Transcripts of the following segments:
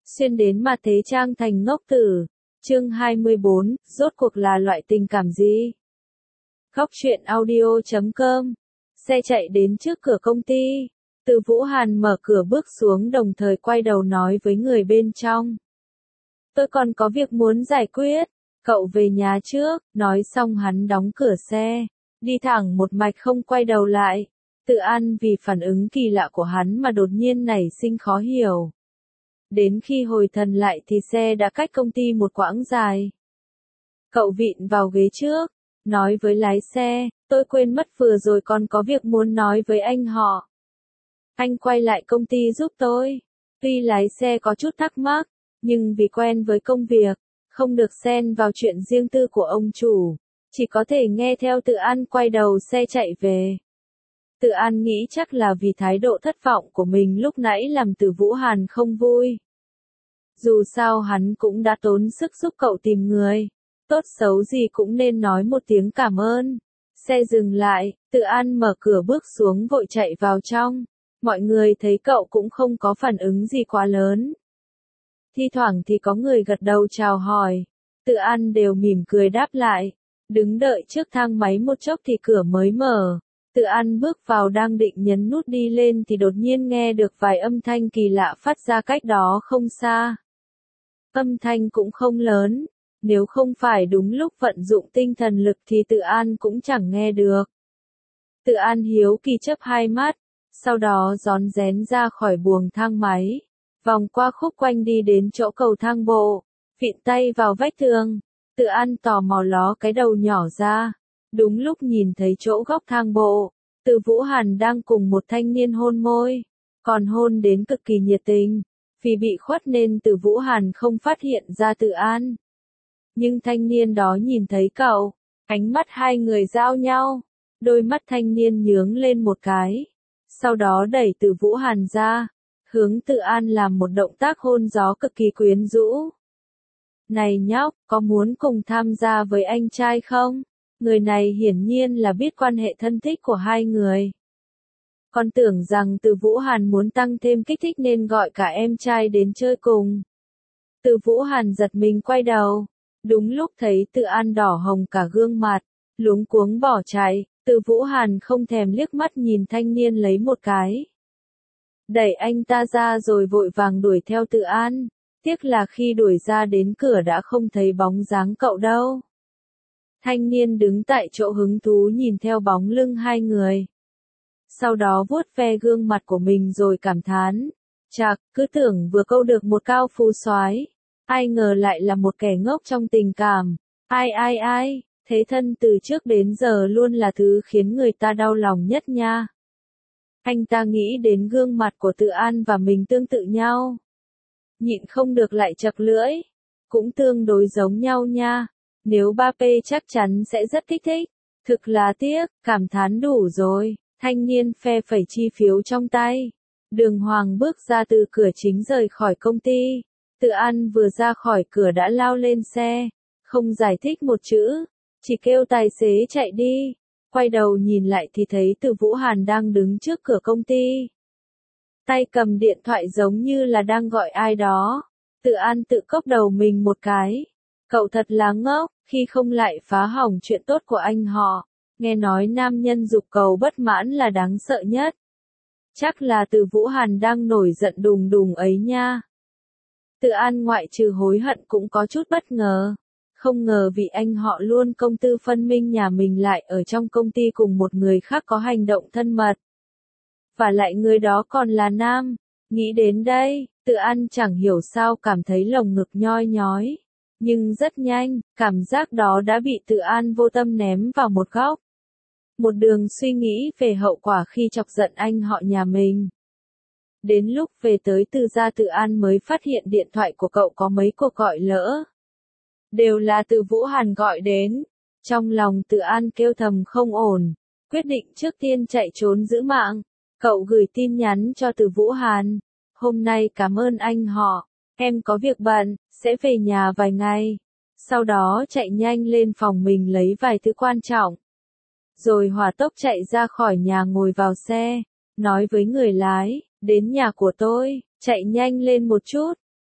Xuyên đến mà thế trang thành ngốc tử. Chương 24, rốt cuộc là loại tình cảm gì? Góc truyện audio.com. Xe chạy đến trước cửa công ty. Từ Vũ Hàn mở cửa bước xuống đồng thời quay đầu nói với người bên trong. Tôi còn có việc muốn giải quyết, cậu về nhà trước, nói xong hắn đóng cửa xe, đi thẳng một mạch không quay đầu lại. Tự An vì phản ứng kỳ lạ của hắn mà đột nhiên nảy sinh khó hiểu. Đến khi hồi thần lại thì xe đã cách công ty một quãng dài. Cậu vịn vào ghế trước, nói với lái xe, tôi quên mất vừa rồi còn có việc muốn nói với anh họ. Anh quay lại công ty giúp tôi. Tuy lái xe có chút thắc mắc, nhưng vì quen với công việc, không được xen vào chuyện riêng tư của ông chủ, chỉ có thể nghe theo Tự An quay đầu xe chạy về. Tự An nghĩ chắc là vì thái độ thất vọng của mình lúc nãy làm Từ Vũ Hàn không vui. Dù sao hắn cũng đã tốn sức giúp cậu tìm người, tốt xấu gì cũng nên nói một tiếng cảm ơn. Xe dừng lại, Tự An mở cửa bước xuống vội chạy vào trong. Mọi người thấy cậu cũng không có phản ứng gì quá lớn. Thi thoảng thì có người gật đầu chào hỏi. Tự An đều mỉm cười đáp lại. Đứng đợi trước thang máy một chốc thì cửa mới mở. Tự An bước vào đang định nhấn nút đi lên thì đột nhiên nghe được vài âm thanh kỳ lạ phát ra cách đó không xa. Âm thanh cũng không lớn, nếu không phải đúng lúc vận dụng tinh thần lực thì Tự An cũng chẳng nghe được. Tự An hiếu kỳ chớp hai mắt, sau đó rón rén ra khỏi buồng thang máy, vòng qua khúc quanh đi đến chỗ cầu thang bộ, vịn tay vào vách tường. Tự An tò mò ló cái đầu nhỏ ra, đúng lúc nhìn thấy chỗ góc thang bộ, Từ Vũ Hàn đang cùng một thanh niên hôn môi, còn hôn đến cực kỳ nhiệt tình. Vì bị khuất nên Từ Vũ Hàn không phát hiện ra Tự An. Nhưng thanh niên đó nhìn thấy cậu, ánh mắt hai người giao nhau, đôi mắt thanh niên nhướng lên một cái, sau đó đẩy Từ Vũ Hàn ra, hướng Tự An làm một động tác hôn gió cực kỳ quyến rũ. Này nhóc, có muốn cùng tham gia với anh trai không? Người này hiển nhiên là biết quan hệ thân thích của hai người. Con tưởng rằng Từ Vũ Hàn muốn tăng thêm kích thích nên gọi cả em trai đến chơi cùng. Từ Vũ Hàn giật mình quay đầu, đúng lúc thấy Tự An đỏ hồng cả gương mặt, luống cuống bỏ chạy. Từ Vũ Hàn không thèm liếc mắt nhìn thanh niên lấy một cái, đẩy anh ta ra rồi vội vàng đuổi theo Tự An. Tiếc là khi đuổi ra đến cửa đã không thấy bóng dáng cậu đâu. Thanh niên đứng tại chỗ hứng thú nhìn theo bóng lưng hai người. Sau đó vuốt ve gương mặt của mình rồi cảm thán. Chạc, cứ tưởng vừa câu được một cao phú soái, ai ngờ lại là một kẻ ngốc trong tình cảm. Ai, thế thân từ trước đến giờ luôn là thứ khiến người ta đau lòng nhất nha. Anh ta nghĩ đến gương mặt của Tự An và mình tương tự nhau, nhịn không được lại chật lưỡi. Cũng tương đối giống nhau nha. Nếu 3P chắc chắn sẽ rất kích thích. Thực là tiếc, cảm thán đủ rồi. Thanh niên phe phẩy chi phiếu trong tay, đường hoàng bước ra từ cửa chính rời khỏi công ty. Tự An vừa ra khỏi cửa đã lao lên xe, không giải thích một chữ, chỉ kêu tài xế chạy đi. Quay đầu nhìn lại thì thấy Từ Vũ Hàn đang đứng trước cửa công ty, tay cầm điện thoại giống như là đang gọi ai đó. Tự An tự cốc đầu mình một cái. Cậu thật là ngốc, khi không lại phá hỏng chuyện tốt của anh họ. Nghe nói nam nhân dục cầu bất mãn là đáng sợ nhất. Chắc là Từ Vũ Hàn đang nổi giận đùng đùng ấy nha. Tự An ngoại trừ hối hận cũng có chút bất ngờ. Không ngờ vì anh họ luôn công tư phân minh nhà mình lại ở trong công ty cùng một người khác có hành động thân mật. Và lại người đó còn là nam. Nghĩ đến đây, Tự An chẳng hiểu sao cảm thấy lồng ngực nhoi nhói. Nhưng rất nhanh, cảm giác đó đã bị Tự An vô tâm ném vào một góc. Một đường suy nghĩ về hậu quả khi chọc giận anh họ nhà mình. Đến lúc về tới Từ gia Tự An mới phát hiện điện thoại của cậu có mấy cuộc gọi lỡ. Đều là Từ Vũ Hàn gọi đến. Trong lòng Tự An kêu thầm không ổn, quyết định trước tiên chạy trốn giữ mạng. Cậu gửi tin nhắn cho Từ Vũ Hàn. Hôm nay cảm ơn anh họ, em có việc bận, sẽ về nhà vài ngày. Sau đó chạy nhanh lên phòng mình lấy vài thứ quan trọng. Rồi hỏa tốc chạy ra khỏi nhà ngồi vào xe, nói với người lái, đến nhà của tôi, chạy nhanh lên một chút.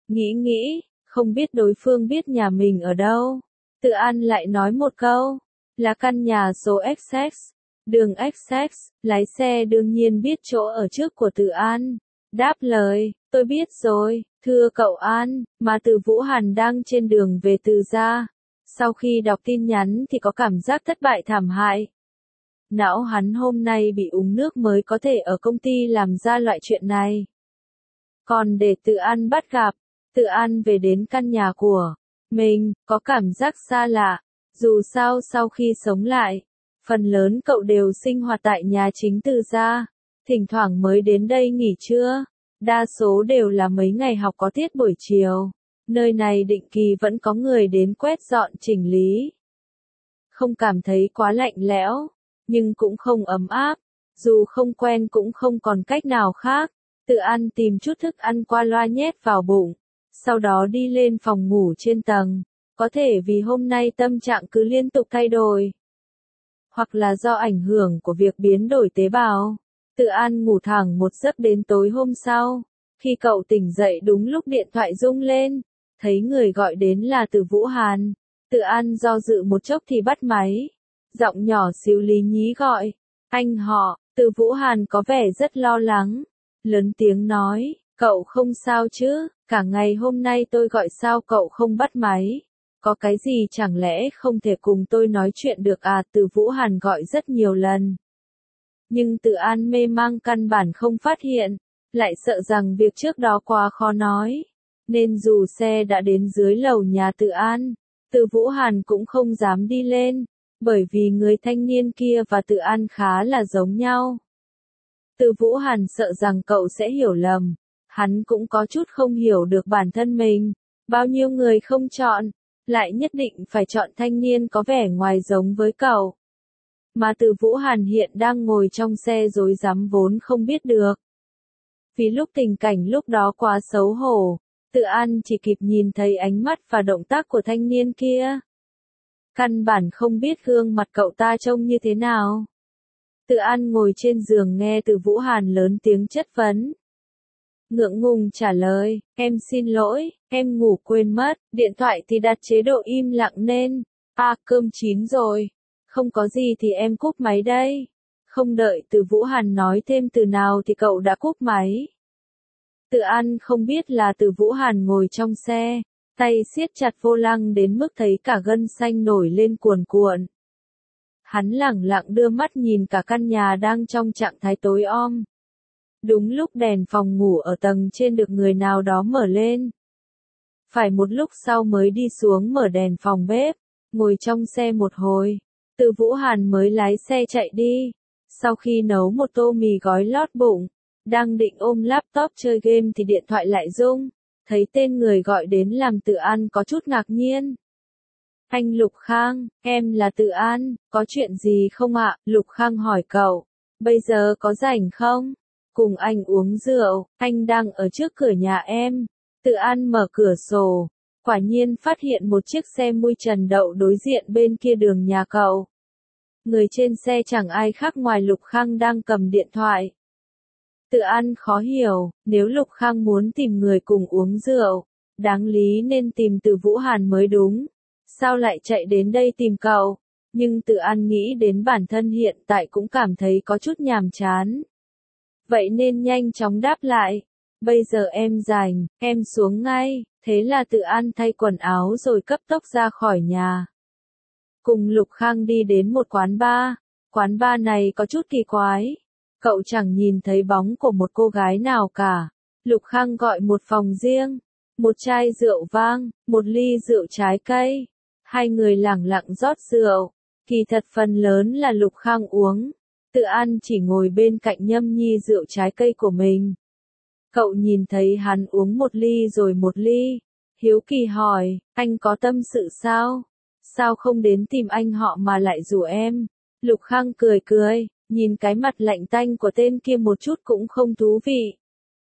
Nghĩ, không biết đối phương biết nhà mình ở đâu. Tự An lại nói một câu, là căn nhà số XX, đường XX, lái xe đương nhiên biết chỗ ở trước của Tự An. Đáp lời, tôi biết rồi, thưa cậu An, mà Từ Vũ Hàn đang trên đường về Từ gia. Sau khi đọc tin nhắn thì có cảm giác thất bại thảm hại. Não hắn hôm nay bị uống nước mới có thể ở công ty làm ra loại chuyện này. Còn để Tự An bắt gặp, Tự An về đến căn nhà của mình, có cảm giác xa lạ. Dù sao sau khi sống lại, phần lớn cậu đều sinh hoạt tại nhà chính Từ gia, thỉnh thoảng mới đến đây nghỉ trưa, đa số đều là mấy ngày học có tiết buổi chiều. Nơi này định kỳ vẫn có người đến quét dọn chỉnh lý. Không cảm thấy quá lạnh lẽo, nhưng cũng không ấm áp, dù không quen cũng không còn cách nào khác. Tự An tìm chút thức ăn qua loa nhét vào bụng, sau đó đi lên phòng ngủ trên tầng. Có thể vì hôm nay tâm trạng cứ liên tục thay đổi, hoặc là do ảnh hưởng của việc biến đổi tế bào. Tự An ngủ thẳng một giấc đến tối hôm sau. Khi cậu tỉnh dậy đúng lúc điện thoại rung lên, thấy người gọi đến là Từ Vũ Hàn. Tự An do dự một chốc thì bắt máy. Giọng nhỏ xíu lý nhí gọi, anh họ. Từ Vũ Hàn có vẻ rất lo lắng, lớn tiếng nói, cậu không sao chứ, cả ngày hôm nay tôi gọi sao cậu không bắt máy. Có cái gì chẳng lẽ không thể cùng tôi nói chuyện được à? Từ Vũ Hàn gọi rất nhiều lần. Nhưng Tự An mê mang căn bản không phát hiện, lại sợ rằng việc trước đó quá khó nói. Nên dù xe đã đến dưới lầu nhà Tự An, Từ Vũ Hàn cũng không dám đi lên, bởi vì người thanh niên kia và Tự An khá là giống nhau. Từ Vũ Hàn sợ rằng cậu sẽ hiểu lầm, hắn cũng có chút không hiểu được bản thân mình. Bao nhiêu người không chọn, lại nhất định phải chọn thanh niên có vẻ ngoài giống với cậu. Mà Từ Vũ Hàn hiện đang ngồi trong xe rối rắm vốn không biết được. Vì lúc tình cảnh lúc đó quá xấu hổ, Tự An chỉ kịp nhìn thấy ánh mắt và động tác của thanh niên kia. Căn bản không biết gương mặt cậu ta trông như thế nào. Tự An ngồi trên giường nghe Từ Vũ Hàn lớn tiếng chất vấn. Ngượng ngùng trả lời, em xin lỗi, em ngủ quên mất, điện thoại thì đặt chế độ im lặng nên. Cơm chín rồi. Không có gì thì em cúp máy đây. Không đợi Từ Vũ Hàn nói thêm từ nào thì cậu đã cúp máy. Tự An không biết là Từ Vũ Hàn ngồi trong xe, tay siết chặt vô lăng đến mức thấy cả gân xanh nổi lên cuồn cuộn. Hắn lẳng lặng đưa mắt nhìn cả căn nhà đang trong trạng thái tối om. Đúng lúc đèn phòng ngủ ở tầng trên được người nào đó mở lên. Phải một lúc sau mới đi xuống mở đèn phòng bếp, ngồi trong xe một hồi, Từ Vũ Hàn mới lái xe chạy đi. Sau khi nấu một tô mì gói lót bụng, đang định ôm laptop chơi game thì điện thoại lại rung, thấy tên người gọi đến làm Tự An có chút ngạc nhiên. Anh Lục Khang, em là Tự An, có chuyện gì không ạ? Lục Khang hỏi cậu, bây giờ có rảnh không? Cùng anh uống rượu, anh đang ở trước cửa nhà em. Tự An mở cửa sổ, quả nhiên phát hiện một chiếc xe mui trần đậu đối diện bên kia đường nhà cậu. Người trên xe chẳng ai khác ngoài Lục Khang đang cầm điện thoại. Tự An khó hiểu, nếu Lục Khang muốn tìm người cùng uống rượu, đáng lý nên tìm Từ Vũ Hàn mới đúng. Sao lại chạy đến đây tìm cậu? Nhưng Tự An nghĩ đến bản thân hiện tại cũng cảm thấy có chút nhàm chán. Vậy nên nhanh chóng đáp lại. Bây giờ em rảnh, em xuống ngay. Thế là Tự An thay quần áo rồi cấp tốc ra khỏi nhà. Cùng Lục Khang đi đến một quán bar. Quán bar này có chút kỳ quái. Cậu chẳng nhìn thấy bóng của một cô gái nào cả. Lục Khang gọi một phòng riêng, một chai rượu vang, một ly rượu trái cây. Hai người lẳng lặng rót rượu. Kỳ thật phần lớn là Lục Khang uống. Tự An chỉ ngồi bên cạnh nhâm nhi rượu trái cây của mình. Cậu nhìn thấy hắn uống một ly rồi một ly. Hiếu kỳ hỏi, anh có tâm sự sao? Sao không đến tìm anh họ mà lại rủ em? Lục Khang cười cười, nhìn cái mặt lạnh tanh của tên kia một chút cũng không thú vị.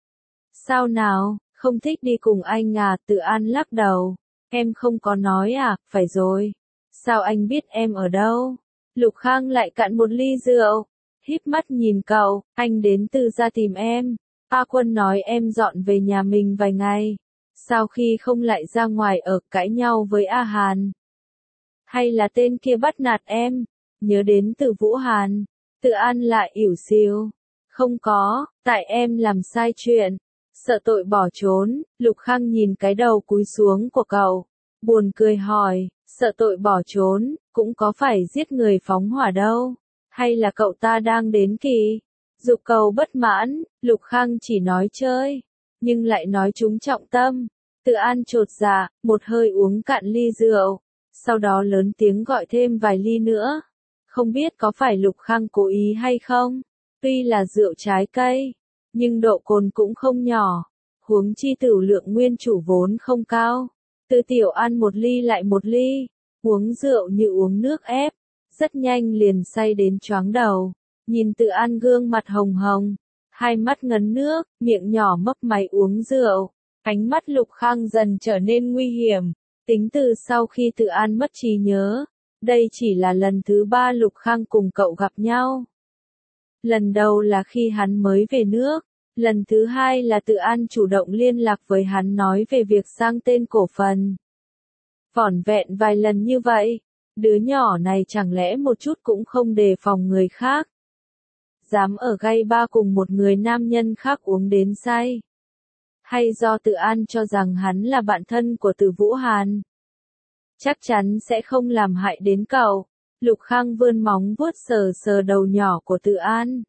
Sao nào, không thích đi cùng anh à? Tự An lắc đầu. Em không có nói à? Phải rồi. Sao anh biết em ở đâu? Lục Khang lại cạn một ly rượu. Híp mắt nhìn cậu, anh đến Từ gia tìm em. A Quân nói em dọn về nhà mình vài ngày. Sao khi không lại ra ngoài ở cãi nhau với A Hàn? Hay là tên kia bắt nạt em? Nhớ đến Từ Vũ Hàn, Tự An lại ỉu xìu. Không có, tại em làm sai chuyện. Sợ tội bỏ trốn, Lục Khang nhìn cái đầu cúi xuống của cậu. Buồn cười hỏi, sợ tội bỏ trốn, cũng có phải giết người phóng hỏa đâu. Hay là cậu ta đang đến kỳ? Dục Cầu bất mãn, Lục Khang chỉ nói chơi, nhưng lại nói trúng trọng tâm. Tự An chột dạ, một hơi uống cạn ly rượu, sau đó lớn tiếng gọi thêm vài ly nữa. Không biết có phải Lục Khang cố ý hay không? Tuy là rượu trái cây, nhưng độ cồn cũng không nhỏ. Huống chi tửu lượng nguyên chủ vốn không cao. Từ Tiểu An một ly lại một ly, uống rượu như uống nước ép, rất nhanh liền say đến choáng đầu. Nhìn Tự An gương mặt hồng hồng, hai mắt ngấn nước, miệng nhỏ mấp máy uống rượu. Ánh mắt Lục Khang dần trở nên nguy hiểm. Tính từ sau khi Tự An mất trí nhớ, đây chỉ là lần thứ 3 Lục Khang cùng cậu gặp nhau. Lần đầu là khi hắn mới về nước, lần thứ 2 là Tự An chủ động liên lạc với hắn nói về việc sang tên cổ phần. Vỏn vẹn vài lần như vậy, đứa nhỏ này chẳng lẽ một chút cũng không đề phòng người khác. Dám ở gay ba cùng một người nam nhân khác uống đến say. Hay do Tự An cho rằng hắn là bạn thân của Từ Vũ Hàn. Chắc chắn sẽ không làm hại đến cậu. Lục Khang vươn móng vuốt sờ sờ đầu nhỏ của Tự An.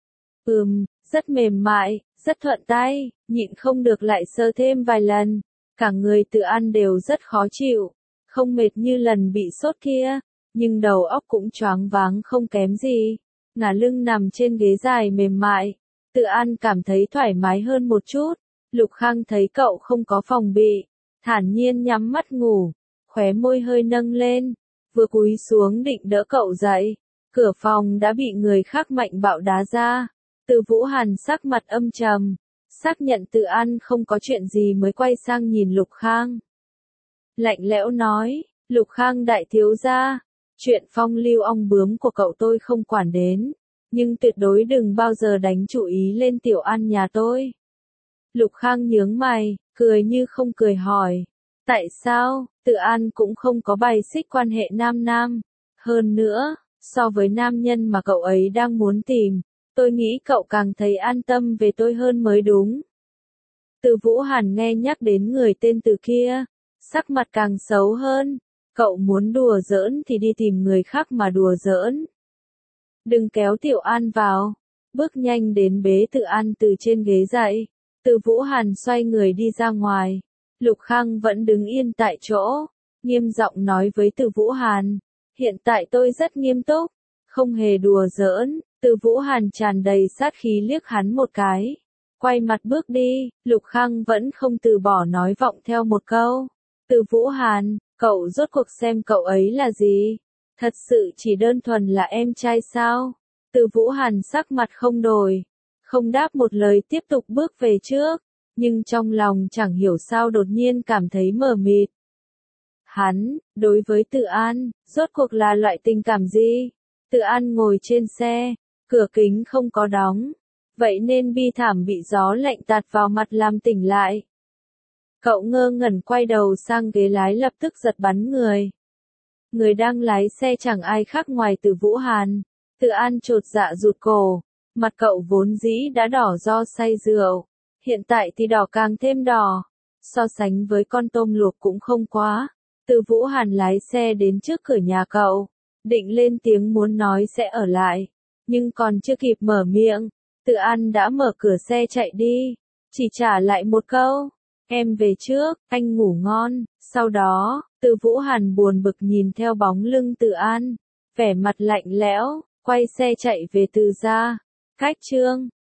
Rất mềm mại, rất thuận tay, nhịn không được lại sờ thêm vài lần. Cả người Tự An đều rất khó chịu, không mệt như lần bị sốt kia, nhưng đầu óc cũng choáng váng không kém gì. Ngả lưng nằm trên ghế dài mềm mại, Tự An cảm thấy thoải mái hơn một chút. Lục Khang thấy cậu không có phòng bị, thản nhiên nhắm mắt ngủ, khóe môi hơi nâng lên, vừa cúi xuống định đỡ cậu dậy, cửa phòng đã bị người khác mạnh bạo đá ra. Từ Vũ Hàn sắc mặt âm trầm, xác nhận Tự An không có chuyện gì mới quay sang nhìn Lục Khang. Lạnh lẽo nói, Lục Khang đại thiếu gia, chuyện phong lưu ong bướm của cậu tôi không quản đến, nhưng tuyệt đối đừng bao giờ đánh chủ ý lên Tiểu An nhà tôi. Lục Khang nhướng mày, cười như không cười hỏi. Tại sao? Tự An cũng không có bài xích quan hệ nam nam. Hơn nữa, so với nam nhân mà cậu ấy đang muốn tìm, tôi nghĩ cậu càng thấy an tâm về tôi hơn mới đúng. Từ Vũ Hàn nghe nhắc đến người tên Từ kia, sắc mặt càng xấu hơn. Cậu muốn đùa giỡn thì đi tìm người khác mà đùa giỡn. Đừng kéo Tiểu An vào. Bước nhanh đến bế Tự An từ trên ghế dậy. Từ Vũ Hàn xoay người đi ra ngoài. Lục Khang vẫn đứng yên tại chỗ, nghiêm giọng nói với Từ Vũ Hàn. Hiện tại tôi rất nghiêm túc, không hề đùa giỡn. Từ Vũ Hàn tràn đầy sát khí liếc hắn một cái. Quay mặt bước đi, Lục Khang vẫn không từ bỏ nói vọng theo một câu. Từ Vũ Hàn, cậu rốt cuộc xem cậu ấy là gì? Thật sự chỉ đơn thuần là em trai sao? Từ Vũ Hàn sắc mặt không đổi, không đáp một lời tiếp tục bước về trước, nhưng trong lòng chẳng hiểu sao đột nhiên cảm thấy mờ mịt. Hắn, đối với Tự An, rốt cuộc là loại tình cảm gì? Tự An ngồi trên xe, cửa kính không có đóng, vậy nên bi thảm bị gió lạnh tạt vào mặt làm tỉnh lại. Cậu ngơ ngẩn quay đầu sang ghế lái lập tức giật bắn người. Người đang lái xe chẳng ai khác ngoài Từ Vũ Hàn. Tự An chột dạ rụt cổ, mặt cậu vốn dĩ đã đỏ do say rượu, hiện tại thì đỏ càng thêm đỏ, so sánh với con tôm luộc cũng không quá. Từ Vũ Hàn lái xe đến trước cửa nhà cậu, định lên tiếng muốn nói sẽ ở lại, nhưng còn chưa kịp mở miệng, Tự An đã mở cửa xe chạy đi, chỉ trả lại một câu, em về trước, anh ngủ ngon. Sau đó, Từ Vũ Hàn buồn bực nhìn theo bóng lưng Tự An, vẻ mặt lạnh lẽo, quay xe chạy về Từ gia. Cách chương